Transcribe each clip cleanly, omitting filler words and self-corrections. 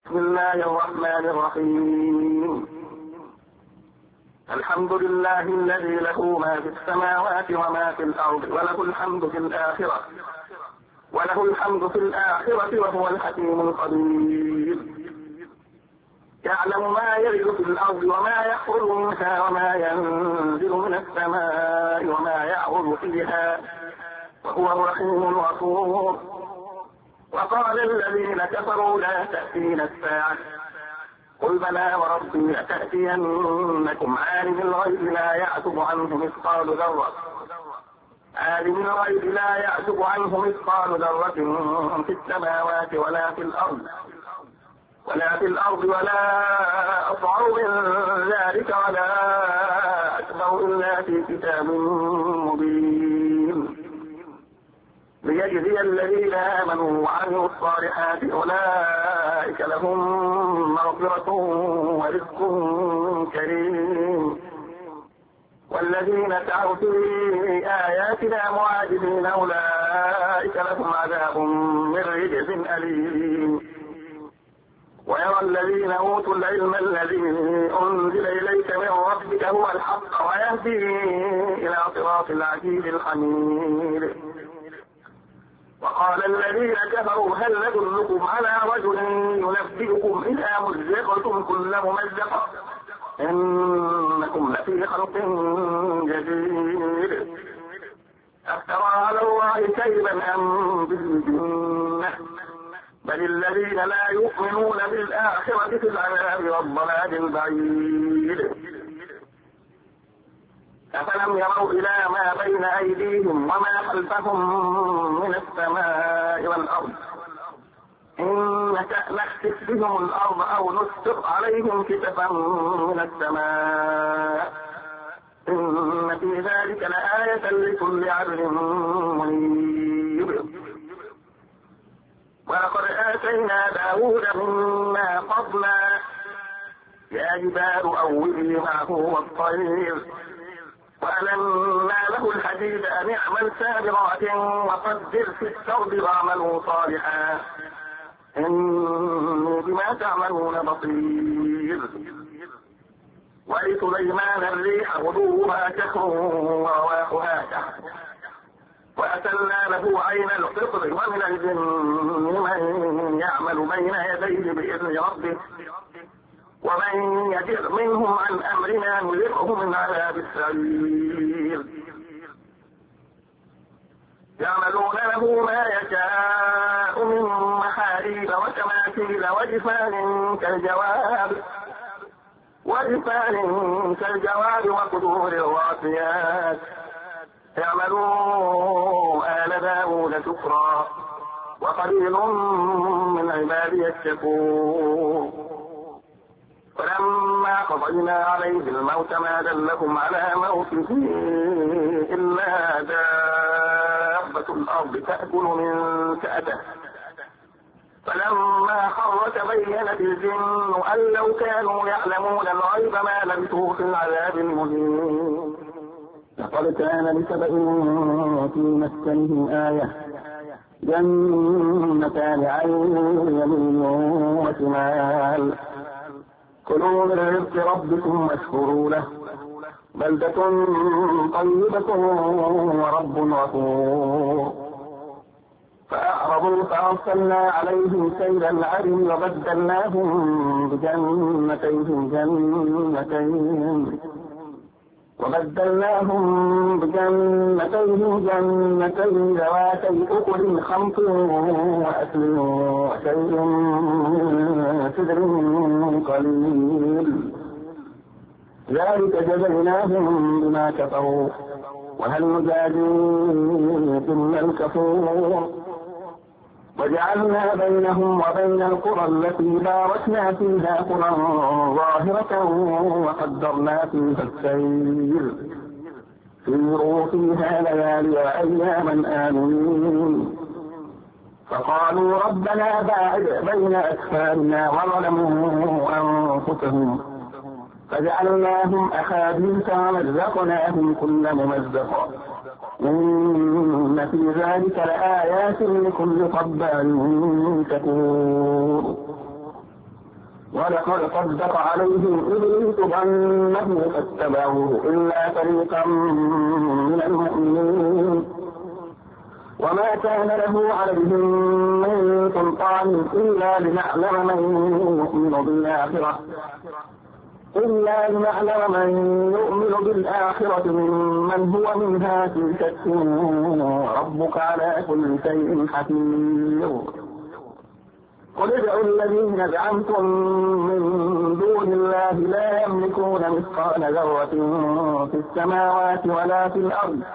بسم الله الرحمن الرحيم. الحمد لله الذي له ما في السماوات وما في الأرض وله الحمد في الآخرة وهو الحكيم الخبير. يعلم ما يلج في الأرض وما يخرج منها وما ينزل من السماء وما يعرض فيها وهو الرحيم الغفور. وقال الذين كفروا لا تأتينا الساعة قل بلى وربي لتأتينكم عالم الغيب لا يعزب عنه مثقال ذرة في السماوات ولا في الأرض ولا أصغر من ذلك ولا أكبر إلا في كتاب مبين ليجزي الذين آمنوا وعملوا الصالحات أولئك لهم مغفرة ورزق كريم. والذين سعوا في آياتنا معاجزين أولئك لهم عذاب من رجز أليم. ويرى الذين أوتوا العلم الذي أنزل إليك من ربك هو الحق ويهدي إلى صراط العزيز الحميد. وقال الذين كفروا هل ندلكم على رجل ينبئكم إذا مزقتم كل ممزق إنكم لفي خلق جديد أفترى على الله كذبا أم به جنة بل الذين لا يؤمنون بالآخرة في العذاب والضلال البعيد. أفلم يروا إلى ما بين أيديهم وما خلفهم من السماء والأرض إن نشأ نخسف بهم الأرض أو نسقط عليهم كسفا من السماء إن في ذلك لآية لكل عبد منيب. ولقد آتينا داود منا فضلا يا جبال أوبي معه والطير وألنا له الحديد أن اعمل سابغات وقدر في السرد واعملوا صالحا إني بما تعملون بصير. ولسليمان الريح غدوها شهر ورواحها شهر وأسلنا له عين القطر ومن الجن من يعمل بين يديه بإذن ربه ومن يجر منهم عن أمرنا نذقه من عذاب السعير. يعملون له ما يشاء من محاريب وتماثيل وجفان كالجواب وقدور الراسيات اعملوا آل داود شكرا وقليل من عبادي الشكور. فلما قضينا عليه الموت ما دلكم على موته إلا دابة الأرض تأكل من سأته فلما خر تبينت الجن أن لو كانوا يعلمون الغيب ما لبثوا في العذاب المهين. لقد كان لسبإ في مسكنهم آية جنتان عن يمين وشمال كلوا من رزق ربكم واشكروا له بلدة طيبة ورب غفور. فأعرضوا فأرسلنا عليهم سيل العرم وبدلناهم بجنتين ذواتي أكل خمط وأكل وشيء من سدر قليل ذلك جزيناهم بما كفروا وهل نجازي إلا الكفور. وجعلنا بينهم وبين القرى التي باركنا فيها قرى ظاهرة وقدرنا فيها السير سيروا فيها ليالي وأياما آمنين. فقالوا ربنا باعد بين أسفارنا وظلموا أنفسهم فجعلناهم أحاديث ومزقناهم كل ممزق إن في ذلك لآيات لكل صبار شكور. ولقد صدق عليهم إبليس ظنه فاتبعوه إلا فريقا من المؤمنين وما كان له عليهم من سلطان إلا لنعلم من يؤمن بالآخرة ممن هو منها في شك وربك على كل شيء حفيظ. قل ادعوا الذين زعمتم من دون الله لا يملكون مثقال ذرة في السماوات ولا في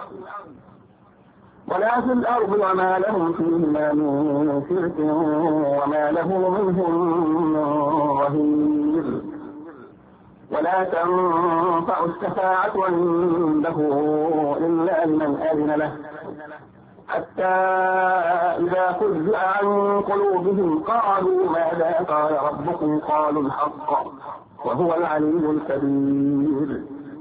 الأرض وما لهم فيهما من شرك وما له منهم من ظهير. ولا تنفع الشفاعة عنده إلا لمن أذن له حتى إذا فزع عن قلوبهم قالوا ماذا قال ربكم قالوا الحق وهو العلي الكبير.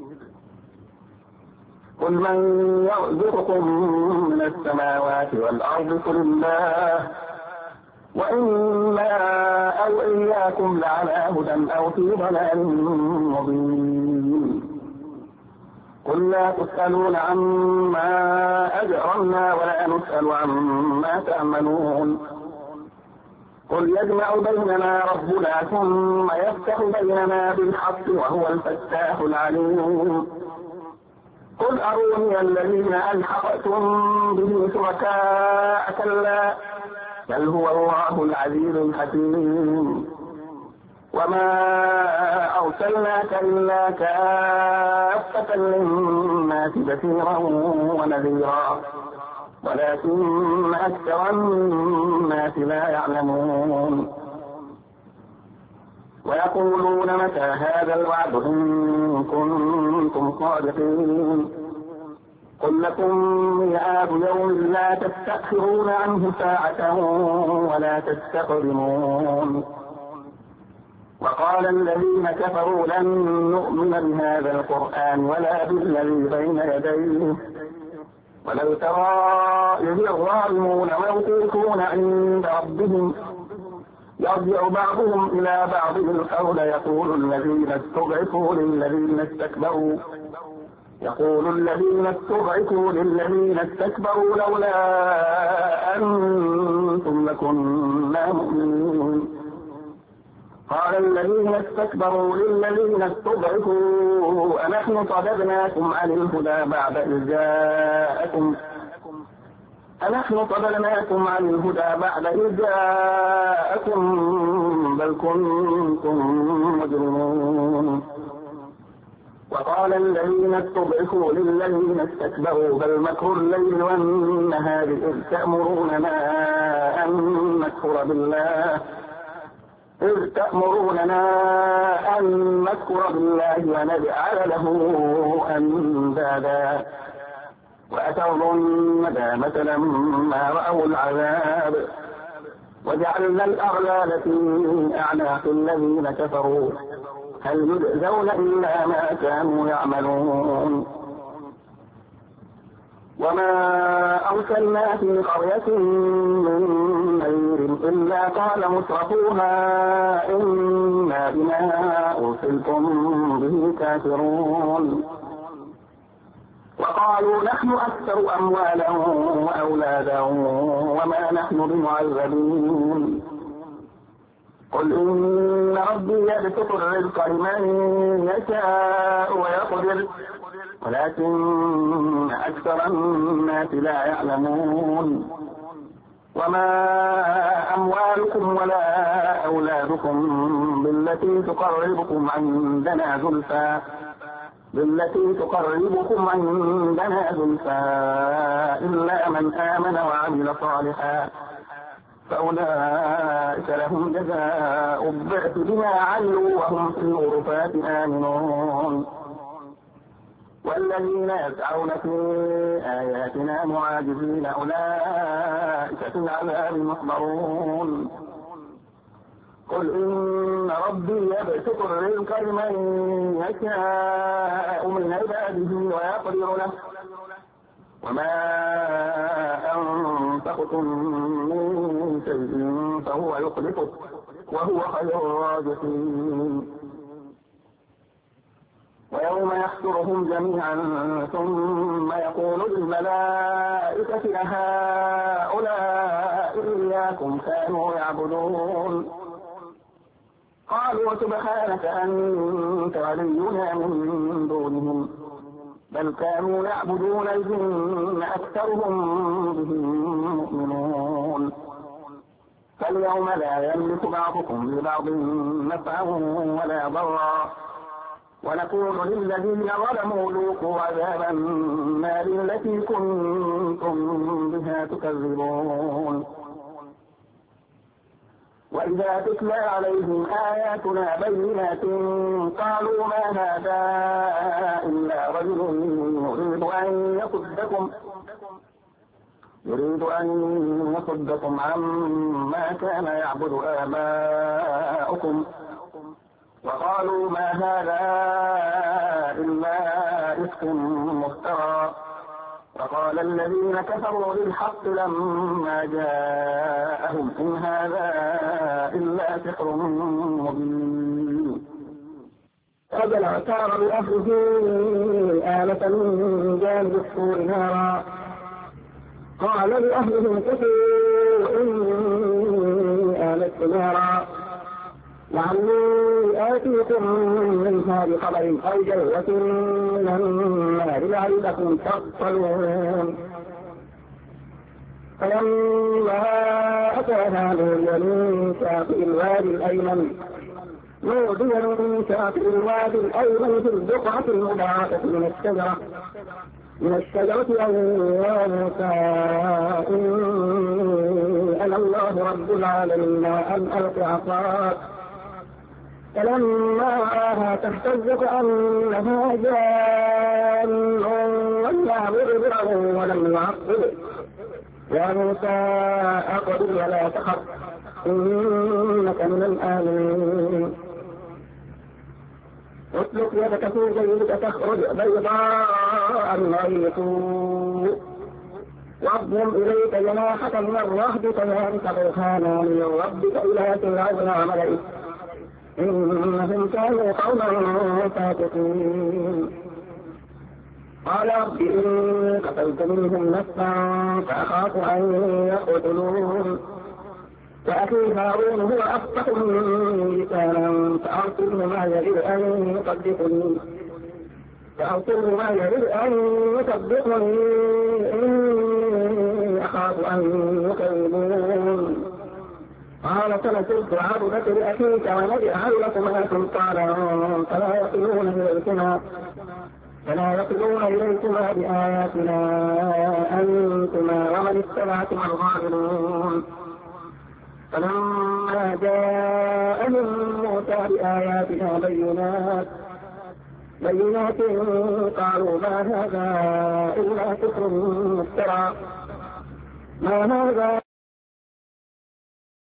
قل من يرزقكم من السماوات والأرض قل الله وإنا أو إياكم لعلى هدى أو في ضلال مبين. قل لا تسألون عما أجرمنا ولا نسأل عما تعملون. قل يجمع بيننا ربنا ثم يفتح بيننا بالحق وهو الفتاح العليم. قل أروني الذين ألحقتم به شركاء كلا بل هو الله العزيز الحكيم. وما أرسلناك إلا كافة للناس بشيرا ونذيرا ولكن أكثر الناس لا يعلمون. ويقولون متى هذا الوعد إن كنتم صادقين. قل لكم ميعاد يوم لا تستأخرون عنه ساعة ولا تستقدمون. وقال الذين كفروا لن نؤمن بهذا القرآن ولا بالذي بين يديه ولو ترى إذ الظالمون موقوفون عند ربهم يرجع بعضهم إلى بعض القول يقول الذين استضعفوا للذين استكبروا لولا أنتم لكنا مؤمنين. قال الذين استكبروا للذين استضعفوا أنحن صددناكم عن الهدى بعد إذ جاءكم بل كنتم مجرمين. وقال الذين استضعفوا للذين استكبروا بل مكر الليل والنهار إذ تأمروننا أن نكفر بالله ونجعل له أندادا وأسروا الندامة لما رأوا العذاب وجعلنا الأغلال في أعناق الذين كفروا هل يجزون إلا ما كانوا يعملون. وما أرسلنا في قرية من نذير إلا قال مترفوها إنا بما أرسلتم به كافرون. وقالوا نحن أكثر أموالا وأولادا وما نحن بمعذبين. قل إن ربي يبسط الرزق لمن يشاء ويقدر ولكن أكثر الناس لا يعلمون. وما أموالكم ولا أولادكم بالتي تقربكم عندنا زلفى إلا من آمن وعمل صالحا فأولئك لهم جزاء الضعف بما عملوا وهم في الغرفات آمنون. والذين يسعون في آياتنا معاجزين أولئك في العذاب محضرون. قل إن ربي يبسط الرزق لمن يشاء من عباده ويقدر له وما أنفقتم من شيء فهو يخلفه وهو خير الرازقين. ويوم يحشرهم جميعا ثم يقول للملائكة أهؤلاء إياكم كانوا يعبدون قالوا سبحانك أنت ولينا من دونهم بل كانوا يعبدون الجن أكثرهم بهم مؤمنون فاليوم لا يملك بعضكم لبعض نفعا ولا ضرا ونقول للذين ظلموا ذوقوا عذاب النار التي كنتم بها تكذبون. وإذا تتلى عليهم آياتنا بينات قالوا ما هذا إلا رجل يريد أن يصدكم عما كان يعبد آباؤكم وقالوا ما هذا إلا إفك مفترى وقال الذين كفروا للحق لما جاءهم إن هذا إلا سحر مبين. رجل اعتار بأهله آلة من جانب السور نارا قال لأهلهم كفوا إني آلت نارا لعلي آتيكم منها بخبر أو جلوة من النار لعلكم تطلعون. فلما أتاها نودي من شاطئ الوادي الأيمن في البقعة المباركة من الشجرة أن يا موسى إني أنا الله رب العالمين أن ألق عصاك فلما رآها تهتز كأنها جان ولا مدبرا ولم يعقب يا موسى أقبل ولا تخف إنك من الآمنين. اسلك يدك في جيبك تخرج بيضاء من غير سوء واضم إليك جناحك من الرهب كذلك برهانا من ربك إلى فرعون وملئه إنهم كانوا قوما فاسقين. قال رب إني قتلت منهم نفسا فأخاف أن يقتلون وأخي هارون هو أفصح مني لسانا فأرسله معي يريد أن يصدقني إني أخاف أن يكذبون. قال سنسد عبدك لأخيك ونجعل لكما سلطانا فلا يصلون إليكما بآياتنا أنتما ومن اتبعكما الغافلون. فلما جاءهم موسى بآياتنا بينات قالوا ما هذا إلا سحر مفترى